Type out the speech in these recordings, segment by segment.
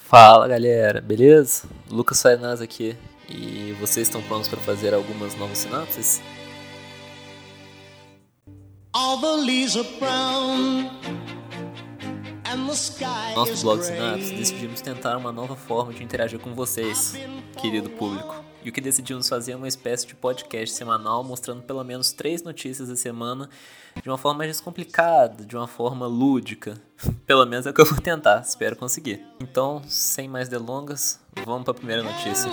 Fala galera, beleza? Lucas Fainaz aqui e vocês estão prontos para fazer algumas novas sinapses? Nosso blog Sinapse decidimos tentar uma nova forma de interagir com vocês, querido público. E o que decidimos fazer é uma espécie de podcast semanal mostrando pelo menos 3 notícias da semana de uma forma mais descomplicada, de uma forma lúdica. Pelo menos é o que eu vou tentar, espero conseguir. Então, sem mais delongas, vamos para a primeira notícia.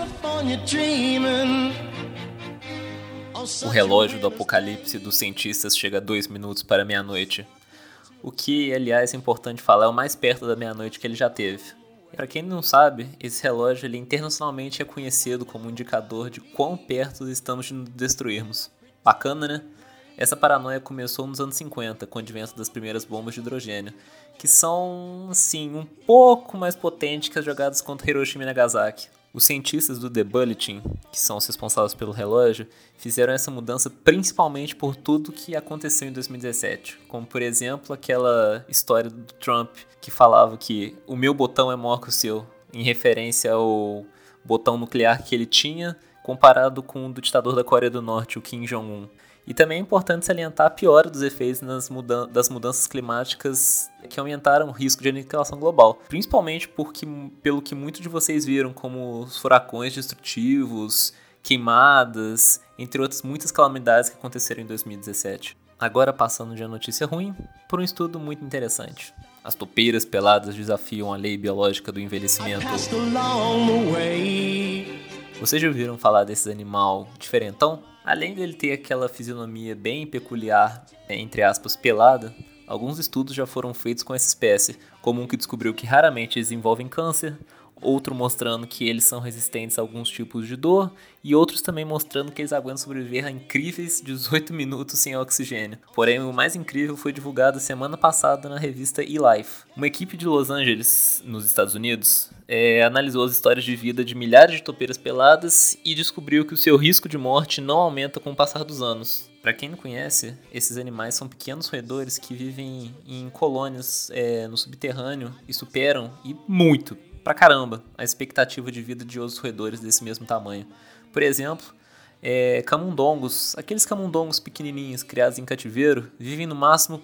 O relógio do apocalipse dos cientistas chega a 2 minutos para meia-noite. O que, aliás, é importante falar, é o mais perto da meia-noite que ele já teve. Para quem não sabe, esse relógio ele internacionalmente é conhecido como um indicador de quão perto estamos de nos destruirmos. Bacana, né? Essa paranoia começou nos anos 50, com o advento das primeiras bombas de hidrogênio, que são, assim, um pouco mais potentes que as jogadas contra Hiroshima e Nagasaki. Os cientistas do The Bulletin, que são os responsáveis pelo relógio, fizeram essa mudança principalmente por tudo que aconteceu em 2017, como por exemplo aquela história do Trump que falava que o meu botão é maior que o seu, em referência ao botão nuclear que ele tinha comparado com o do ditador da Coreia do Norte, o Kim Jong-un. E também é importante salientar a piora dos efeitos das mudanças climáticas que aumentaram o risco de aniquilação global. Principalmente pelo que muitos de vocês viram, como os furacões destrutivos, queimadas, entre outras muitas calamidades que aconteceram em 2017. Agora passando de uma notícia ruim para um estudo muito interessante. As toupeiras peladas desafiam a lei biológica do envelhecimento. Vocês já ouviram falar desse animal diferentão? Além dele ter aquela fisionomia bem peculiar, entre aspas, pelada, alguns estudos já foram feitos com essa espécie, como um que descobriu que raramente desenvolvem câncer, outro mostrando que eles são resistentes a alguns tipos de dor, e outros também mostrando que eles aguentam sobreviver a incríveis 18 minutos sem oxigênio. Porém, o mais incrível foi divulgado semana passada na revista eLife. Uma equipe de Los Angeles, nos Estados Unidos, analisou as histórias de vida de milhares de toupeiras peladas e descobriu que o seu risco de morte não aumenta com o passar dos anos. Para quem não conhece, esses animais são pequenos roedores que vivem em colônias no subterrâneo e superam, e muito, pra caramba, a expectativa de vida de outros roedores desse mesmo tamanho. Por exemplo, camundongos, aqueles camundongos pequenininhos criados em cativeiro, vivem no máximo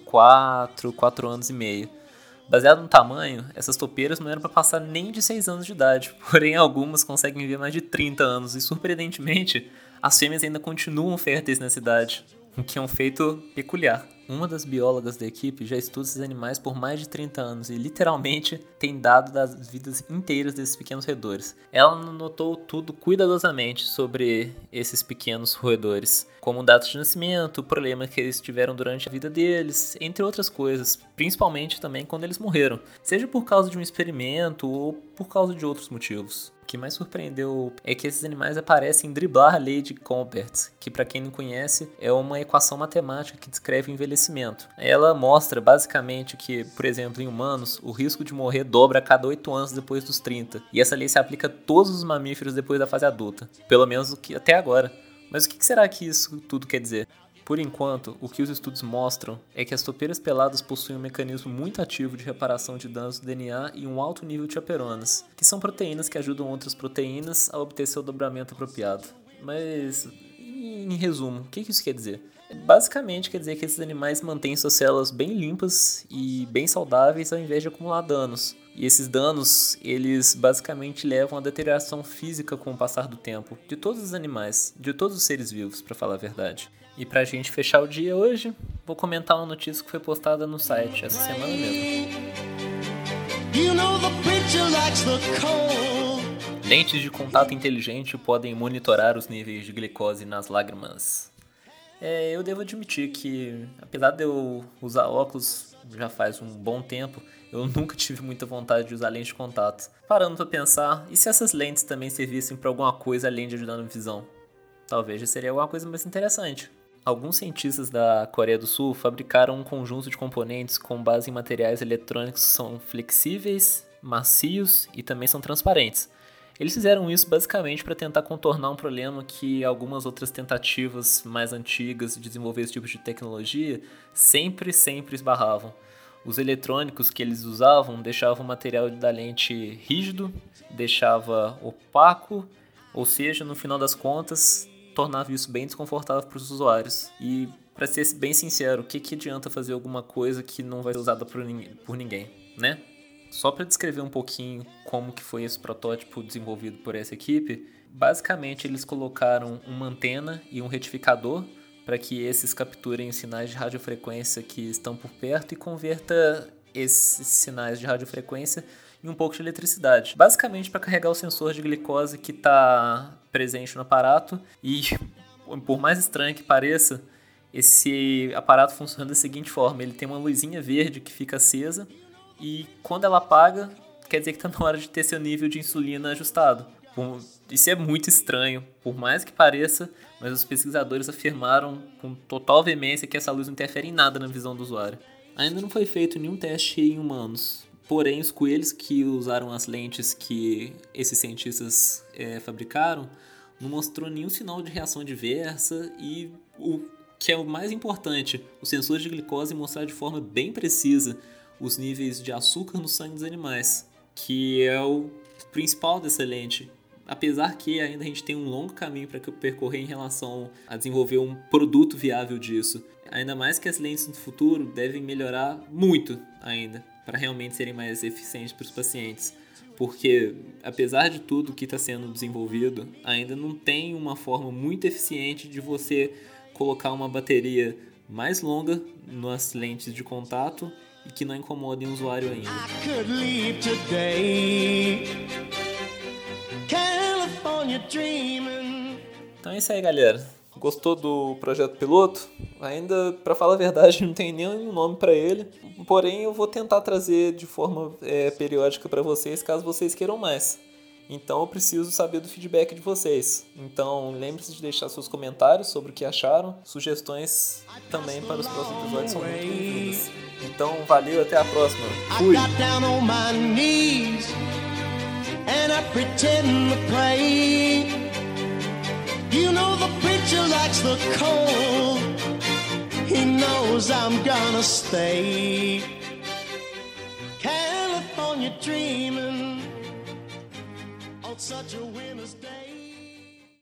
4 anos e meio. Baseado no tamanho, essas toupeiras não eram para passar nem de 6 anos de idade, porém algumas conseguem viver mais de 30 anos e, surpreendentemente, as fêmeas ainda continuam férteis nessa idade, o que é um feito peculiar. Uma das biólogas da equipe já estuda esses animais por mais de 30 anos e literalmente tem dado das vidas inteiras desses pequenos roedores. Ela anotou tudo cuidadosamente sobre esses pequenos roedores, como data de nascimento, problemas que eles tiveram durante a vida deles, entre outras coisas, principalmente também quando eles morreram, seja por causa de um experimento ou por causa de outros motivos. O que mais surpreendeu é que esses animais parecem driblar a lei de Compert, que, para quem não conhece, é uma equação matemática que descreve o envelhecimento. Ela mostra basicamente que, por exemplo, em humanos, o risco de morrer dobra a cada 8 anos depois dos 30, e essa lei se aplica a todos os mamíferos depois da fase adulta, pelo menos até agora. Mas o que será que isso tudo quer dizer? Por enquanto, o que os estudos mostram é que as toupeiras peladas possuem um mecanismo muito ativo de reparação de danos do DNA e um alto nível de chaperonas, que são proteínas que ajudam outras proteínas a obter seu dobramento apropriado. Mas, em resumo, o que isso quer dizer? Basicamente quer dizer que esses animais mantêm suas células bem limpas e bem saudáveis ao invés de acumular danos. E esses danos, eles basicamente levam à deterioração física com o passar do tempo, de todos os animais, de todos os seres vivos, para falar a verdade. E pra gente fechar o dia hoje, vou comentar uma notícia que foi postada no site essa semana mesmo. Lentes de contato inteligente podem monitorar os níveis de glicose nas lágrimas. Eu devo admitir que, apesar de eu usar óculos já faz um bom tempo, eu nunca tive muita vontade de usar lente de contato. Parando pra pensar, e se essas lentes também servissem para alguma coisa além de ajudar na visão? Talvez já seria alguma coisa mais interessante. Alguns cientistas da Coreia do Sul fabricaram um conjunto de componentes com base em materiais eletrônicos que são flexíveis, macios e também são transparentes. Eles fizeram isso basicamente para tentar contornar um problema que algumas outras tentativas mais antigas de desenvolver esse tipo de tecnologia sempre esbarravam. Os eletrônicos que eles usavam deixavam o material da lente rígido, deixava opaco, ou seja, no final das contas, tornava isso bem desconfortável para os usuários. E, para ser bem sincero, o que adianta fazer alguma coisa que não vai ser usada por ninguém, né? Só para descrever um pouquinho como que foi esse protótipo desenvolvido por essa equipe, basicamente eles colocaram uma antena e um retificador para que esses capturem os sinais de radiofrequência que estão por perto e converta esses sinais de radiofrequência em um pouco de eletricidade. Basicamente para carregar o sensor de glicose que está presente no aparato e, por mais estranho que pareça, esse aparato funciona da seguinte forma: ele tem uma luzinha verde que fica acesa e quando ela apaga, quer dizer que está na hora de ter seu nível de insulina ajustado. Isso é muito estranho, por mais que pareça, mas os pesquisadores afirmaram com total veemência que essa luz não interfere em nada na visão do usuário. Ainda não foi feito nenhum teste em humanos, porém os coelhos que usaram as lentes que esses cientistas fabricaram não mostrou nenhum sinal de reação adversa e, o que é o mais importante, os sensores de glicose mostraram de forma bem precisa os níveis de açúcar no sangue dos animais, que é o principal dessa lente. Apesar que ainda a gente tem um longo caminho para percorrer em relação a desenvolver um produto viável disso. Ainda mais que as lentes no futuro devem melhorar muito ainda, para realmente serem mais eficientes para os pacientes. Porque, apesar de tudo que está sendo desenvolvido, ainda não tem uma forma muito eficiente de você colocar uma bateria mais longa nas lentes de contato e que não incomodem o usuário ainda. Então é isso aí, galera. Gostou do projeto piloto? Ainda, pra falar a verdade, não tem nenhum nome pra ele. Porém, eu vou tentar trazer de forma periódica pra vocês, caso vocês queiram mais. Então eu preciso saber do feedback de vocês. Então lembre-se de deixar seus comentários sobre o que acharam. Sugestões também para os próximos episódios são muito bem-vindas. Então valeu, até a próxima. Fui! And I pretend to play. You know the preacher likes the cold. He knows I'm gonna stay. California dreaming on such a winter's day.